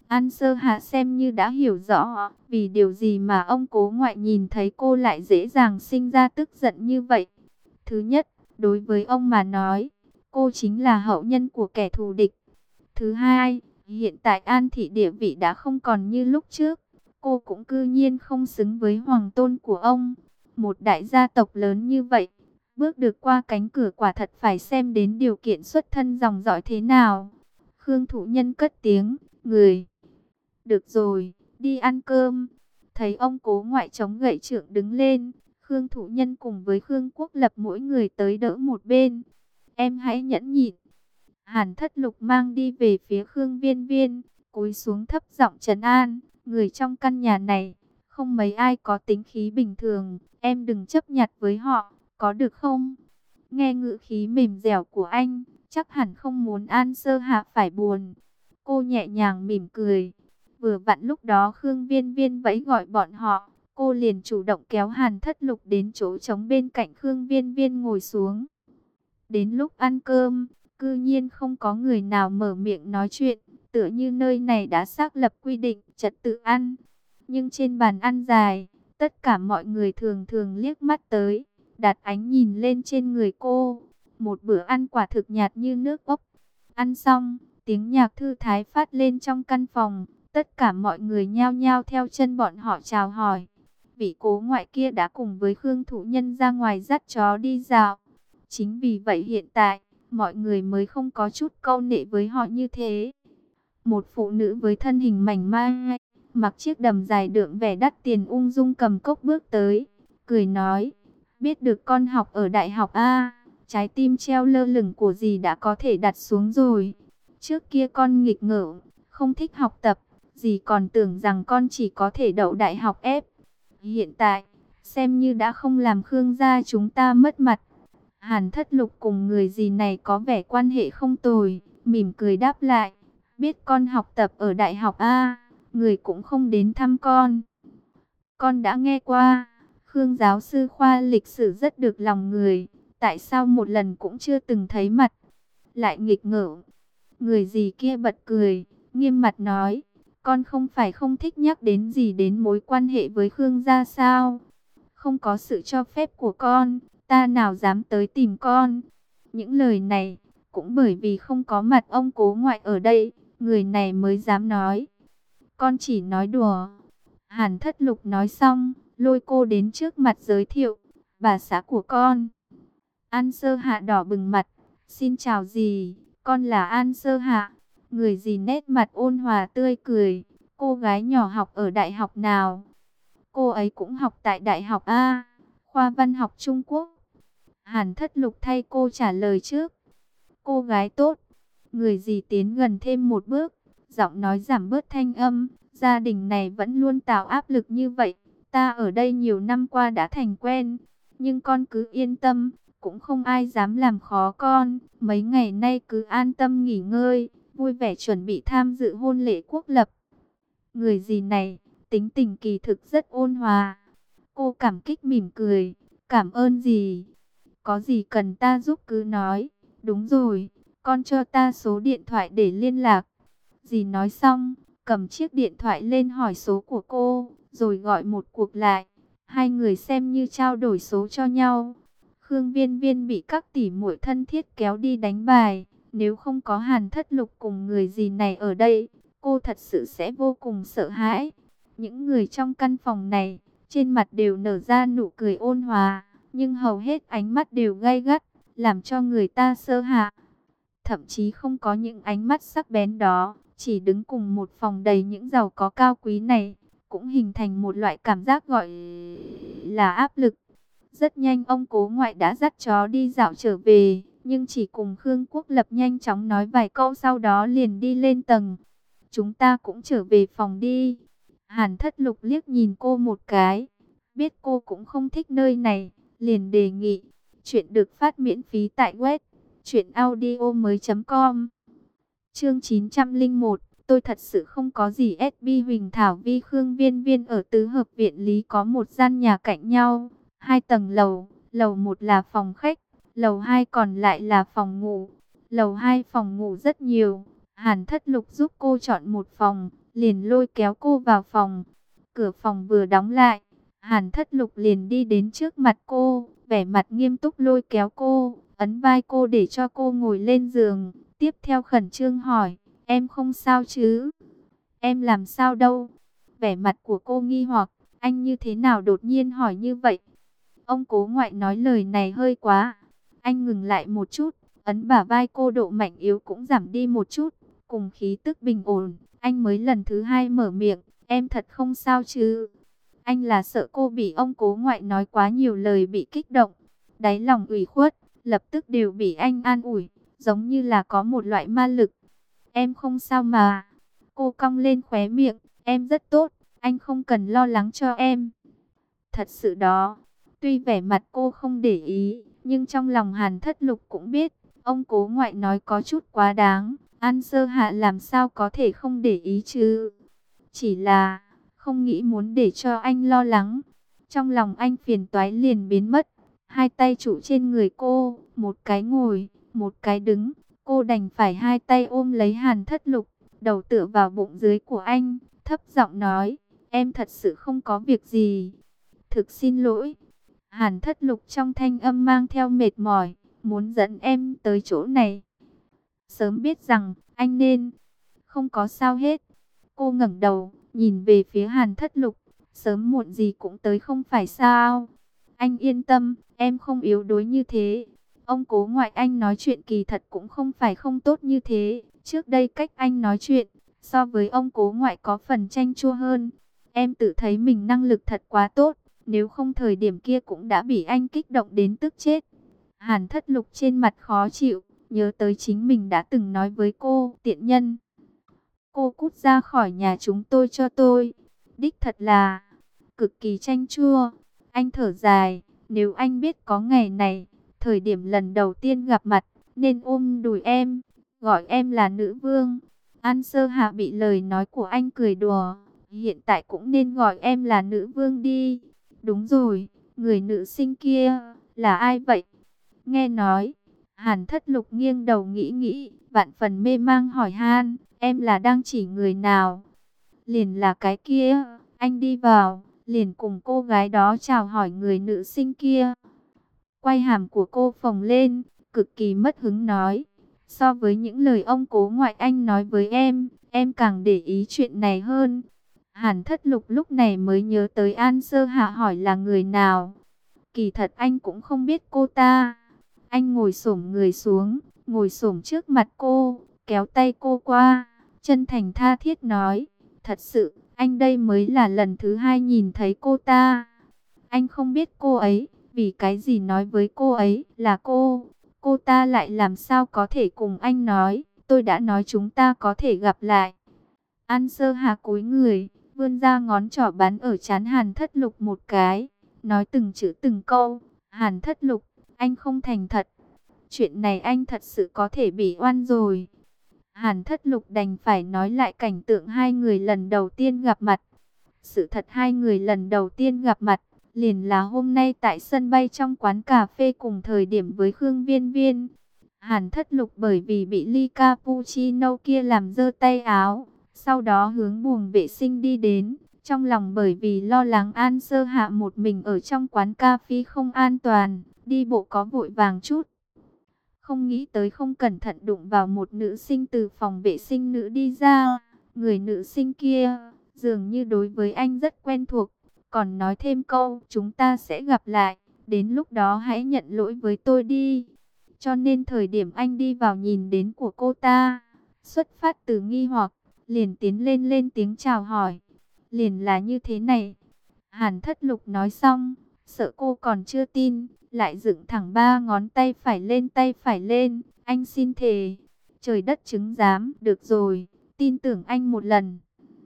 An Sơ Hạ xem như đã hiểu rõ vì điều gì mà ông cố ngoại nhìn thấy cô lại dễ dàng sinh ra tức giận như vậy. Thứ nhất, đối với ông mà nói, cô chính là hậu nhân của kẻ thù địch. Thứ hai, hiện tại An Thị địa vị đã không còn như lúc trước. Cô cũng cư nhiên không xứng với hoàng tôn của ông. Một đại gia tộc lớn như vậy, bước được qua cánh cửa quả thật phải xem đến điều kiện xuất thân dòng dõi thế nào. Khương Thụ Nhân cất tiếng, người. Được rồi, đi ăn cơm. Thấy ông cố ngoại chống gậy trượng đứng lên, Khương Thụ Nhân cùng với Khương Quốc Lập mỗi người tới đỡ một bên. Em hãy nhẫn nhịn. Hàn Thất Lục mang đi về phía Khương Viên Viên, cúi xuống thấp giọng trấn an, người trong căn nhà này, không mấy ai có tính khí bình thường, em đừng chấp nhặt với họ, có được không? Nghe ngữ khí mềm dẻo của anh, chắc hẳn không muốn An Sơ Hạ phải buồn. Cô nhẹ nhàng mỉm cười. Vừa vặn lúc đó Khương Viên Viên vẫy gọi bọn họ, cô liền chủ động kéo Hàn Thất Lục đến chỗ trống bên cạnh Khương Viên Viên ngồi xuống. Đến lúc ăn cơm, cư nhiên không có người nào mở miệng nói chuyện, tựa như nơi này đã xác lập quy định trật tự ăn. Nhưng trên bàn ăn dài, tất cả mọi người thường thường liếc mắt tới, đặt ánh nhìn lên trên người cô. Một bữa ăn quả thực nhạt như nước ốc. Ăn xong, tiếng nhạc thư thái phát lên trong căn phòng, tất cả mọi người nhao nhao theo chân bọn họ chào hỏi. Vị cố ngoại kia đã cùng với Khương Thụ Nhân ra ngoài dắt chó đi dạo. Chính vì vậy hiện tại, mọi người mới không có chút câu nệ với họ như thế. Một phụ nữ với thân hình mảnh mai, mặc chiếc đầm dài đượm vẻ đắt tiền ung dung cầm cốc bước tới, cười nói, biết được con học ở đại học A, trái tim treo lơ lửng của dì đã có thể đặt xuống rồi. Trước kia con nghịch ngợm, không thích học tập, dì còn tưởng rằng con chỉ có thể đậu đại học ép. Hiện tại, xem như đã không làm Khương gia chúng ta mất mặt. Hàn Thất Lục cùng người dì này có vẻ quan hệ không tồi, mỉm cười đáp lại, biết con học tập ở đại học A, người cũng không đến thăm con. Con đã nghe qua, Khương giáo sư khoa lịch sử rất được lòng người, tại sao một lần cũng chưa từng thấy mặt, lại nghịch ngợm. Người dì kia bật cười, nghiêm mặt nói, con không phải không thích nhắc đến gì đến mối quan hệ với Khương gia sao? Không có sự cho phép của con, ta nào dám tới tìm con. Những lời này, cũng bởi vì không có mặt ông cố ngoại ở đây, người này mới dám nói. Con chỉ nói đùa. Hàn Thất Lục nói xong, lôi cô đến trước mặt giới thiệu, bà xã của con. An Sơ Hạ đỏ bừng mặt, xin chào dì, con là An Sơ Hạ. Người dì nét mặt ôn hòa tươi cười, cô gái nhỏ học ở đại học nào? Cô ấy cũng học tại đại học A, khoa văn học Trung Quốc. Hàn Thất Lục thay cô trả lời trước. Cô gái tốt. Người dì tiến gần thêm một bước, giọng nói giảm bớt thanh âm. Gia đình này vẫn luôn tạo áp lực như vậy. Ta ở đây nhiều năm qua đã thành quen. Nhưng con cứ yên tâm, cũng không ai dám làm khó con. Mấy ngày nay cứ an tâm nghỉ ngơi, vui vẻ chuẩn bị tham dự hôn lễ quốc lập. Người dì này, tính tình kỳ thực rất ôn hòa. Cô cảm kích mỉm cười. Cảm ơn dì. Có gì cần ta giúp cứ nói. Đúng rồi, con cho ta số điện thoại để liên lạc. Dì nói xong, cầm chiếc điện thoại lên hỏi số của cô, rồi gọi một cuộc lại. Hai người xem như trao đổi số cho nhau. Khương Viên Viên bị các tỷ muội thân thiết kéo đi đánh bài. Nếu không có Hàn Thất Lục cùng người dì này ở đây, cô thật sự sẽ vô cùng sợ hãi. Những người trong căn phòng này, trên mặt đều nở ra nụ cười ôn hòa, nhưng hầu hết ánh mắt đều gay gắt, làm cho người ta sợ hãi. Thậm chí không có những ánh mắt sắc bén đó, chỉ đứng cùng một phòng đầy những giàu có cao quý này, cũng hình thành một loại cảm giác gọi là áp lực. Rất nhanh ông cố ngoại đã dắt chó đi dạo trở về, nhưng chỉ cùng Khương Quốc Lập nhanh chóng nói vài câu sau đó liền đi lên tầng. Chúng ta cũng trở về phòng đi. Hàn Thất Lục liếc nhìn cô một cái, biết cô cũng không thích nơi này, liền đề nghị. Chuyện được phát miễn phí tại web truyệnaudiomoi.com. Chương 901, tôi thật sự không có gì. SB Huỳnh Thảo Vi Khương Viên Viên ở tứ hợp viện Lý có một gian nhà cạnh nhau, 2 tầng lầu, lầu 1 là phòng khách, lầu 2 còn lại là phòng ngủ. Lầu 2 phòng ngủ rất nhiều, Hàn Thất Lục giúp cô chọn một phòng, liền lôi kéo cô vào phòng. Cửa phòng vừa đóng lại, Hàn Thất Lục liền đi đến trước mặt cô, vẻ mặt nghiêm túc lôi kéo cô, ấn vai cô để cho cô ngồi lên giường. Tiếp theo khẩn trương hỏi, em không sao chứ? Em làm sao đâu? Vẻ mặt của cô nghi hoặc, anh như thế nào đột nhiên hỏi như vậy? Ông cố ngoại nói lời này hơi quá. Anh ngừng lại một chút, ấn bả vai cô, độ mạnh yếu cũng giảm đi một chút. Cùng khí tức bình ổn, anh mới lần thứ hai mở miệng, em thật không sao chứ? Anh là sợ cô bị ông cố ngoại nói quá nhiều lời bị kích động. Đáy lòng ủy khuất, lập tức đều bị anh an ủi, giống như là có một loại ma lực. Em không sao mà. Cô cong lên khóe miệng, em rất tốt, anh không cần lo lắng cho em. Thật sự đó, tuy vẻ mặt cô không để ý, nhưng trong lòng Hàn Thất Lục cũng biết, ông cố ngoại nói có chút quá đáng. An Sơ Hạ làm sao có thể không để ý chứ? Chỉ là không nghĩ muốn để cho anh lo lắng. Trong lòng anh phiền toái liền biến mất. Hai tay trụ trên người cô, một cái ngồi, một cái đứng. Cô đành phải hai tay ôm lấy Hàn Thất Lục, đầu tựa vào bụng dưới của anh, thấp giọng nói, em thật sự không có việc gì. Thực xin lỗi. Hàn Thất Lục trong thanh âm mang theo mệt mỏi, muốn dẫn em tới chỗ này. Sớm biết rằng, anh nên không có sao hết. Cô ngẩng đầu, nhìn về phía Hàn Thất Lục, sớm muộn gì cũng tới không phải sao? Anh yên tâm, em không yếu đuối như thế. Ông cố ngoại anh nói chuyện kỳ thật cũng không phải không tốt như thế. Trước đây cách anh nói chuyện, so với ông cố ngoại có phần chanh chua hơn. Em tự thấy mình năng lực thật quá tốt, nếu không thời điểm kia cũng đã bị anh kích động đến tức chết. Hàn Thất Lục trên mặt khó chịu, nhớ tới chính mình đã từng nói với cô, tiện nhân. Cô cút ra khỏi nhà chúng tôi cho tôi. Đích thật là cực kỳ chanh chua. Anh thở dài, nếu anh biết có ngày này, thời điểm lần đầu tiên gặp mặt, nên ôm đùi em, gọi em là nữ vương. An Sơ Hạ bị lời nói của anh cười đùa, hiện tại cũng nên gọi em là nữ vương đi. Đúng rồi, người nữ sinh kia, là ai vậy? Nghe nói, Hàn Thất Lục nghiêng đầu nghĩ nghĩ, vạn phần mê mang hỏi han, em là đang chỉ người nào? Liền là cái kia, anh đi vào, liền cùng cô gái đó chào hỏi người nữ sinh kia. Quay hàm của cô phồng lên, cực kỳ mất hứng nói, so với những lời ông cố ngoại anh nói với em càng để ý chuyện này hơn. Hàn Thất Lục lúc này mới nhớ tới An Sơ Hạ hỏi là người nào. Kỳ thật anh cũng không biết cô ta. Anh ngồi xổm người xuống, ngồi xổm trước mặt cô, kéo tay cô qua, chân thành tha thiết nói, thật sự, anh đây mới là lần thứ hai nhìn thấy cô ta. Anh không biết cô ấy, vì cái gì nói với cô ấy là cô ta lại làm sao có thể cùng anh nói, tôi đã nói chúng ta có thể gặp lại. An Sơ Hà cúi người, vươn ra ngón trỏ bắn ở trán Hàn Thất Lục một cái, nói từng chữ từng câu, Hàn Thất Lục, anh không thành thật. Chuyện này anh thật sự có thể bị oan rồi. Hàn Thất Lục đành phải nói lại cảnh tượng hai người lần đầu tiên gặp mặt. Sự thật hai người lần đầu tiên gặp mặt, liền là hôm nay tại sân bay trong quán cà phê cùng thời điểm với Khương Viên Viên. Hàn Thất Lục bởi vì bị ly cappuccino kia làm dơ tay áo, sau đó hướng buồng vệ sinh đi đến. Trong lòng bởi vì lo lắng An Sơ Hạ một mình ở trong quán cà phê không an toàn, đi bộ có vội vàng chút. Không nghĩ tới không cẩn thận đụng vào một nữ sinh từ phòng vệ sinh nữ đi ra. Người nữ sinh kia dường như đối với anh rất quen thuộc, còn nói thêm câu chúng ta sẽ gặp lại, đến lúc đó hãy nhận lỗi với tôi đi. Cho nên thời điểm anh đi vào nhìn đến của cô ta, xuất phát từ nghi hoặc, liền tiến lên lên tiếng chào hỏi. Liền là như thế này. Hàn Thất Lục nói xong, sợ cô còn chưa tin, lại dựng thẳng ba ngón tay phải lên, anh xin thề, trời đất chứng giám, được rồi, tin tưởng anh một lần.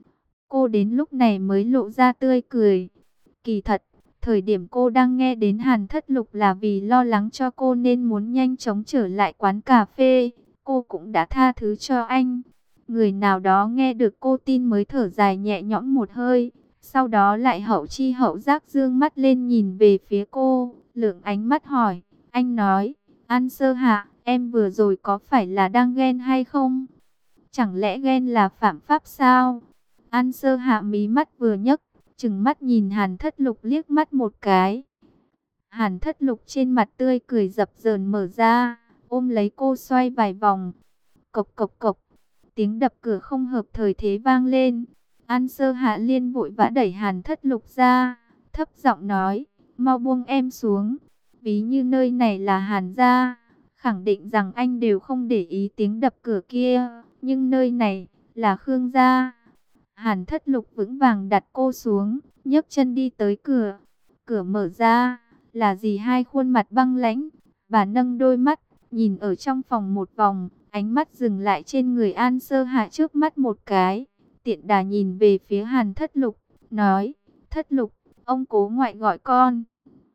Cô đến lúc này mới lộ ra tươi cười. Kỳ thật, thời điểm cô đang nghe đến Hàn Thất Lục là vì lo lắng cho cô nên muốn nhanh chóng trở lại quán cà phê, cô cũng đã tha thứ cho anh. Người nào đó nghe được cô tin mới thở dài nhẹ nhõm một hơi. Sau đó lại hậu chi hậu giác dương mắt lên nhìn về phía cô, lượng ánh mắt hỏi, anh nói, An Sơ Hạ, em vừa rồi có phải là đang ghen hay không? Chẳng lẽ ghen là phạm pháp sao? An Sơ Hạ mí mắt vừa nhấc, trừng mắt nhìn Hàn Thất Lục liếc mắt một cái. Hàn Thất Lục trên mặt tươi cười dập dờn mở ra, ôm lấy cô xoay vài vòng. Cộc cộc cộc, tiếng đập cửa không hợp thời thế vang lên. An Sơ Hạ Liên vội vã đẩy Hàn Thất Lục ra, thấp giọng nói, mau buông em xuống. Ví như nơi này là Hàn gia, khẳng định rằng anh đều không để ý tiếng đập cửa kia, nhưng nơi này là Khương gia. Hàn Thất Lục vững vàng đặt cô xuống, nhấc chân đi tới cửa. Cửa mở ra, là dì hai khuôn mặt băng lãnh. Bà nâng đôi mắt, nhìn ở trong phòng một vòng, ánh mắt dừng lại trên người An Sơ Hạ trước mắt một cái. Tiện đà nhìn về phía Hàn Thất Lục, nói, Thất Lục, ông cố ngoại gọi con.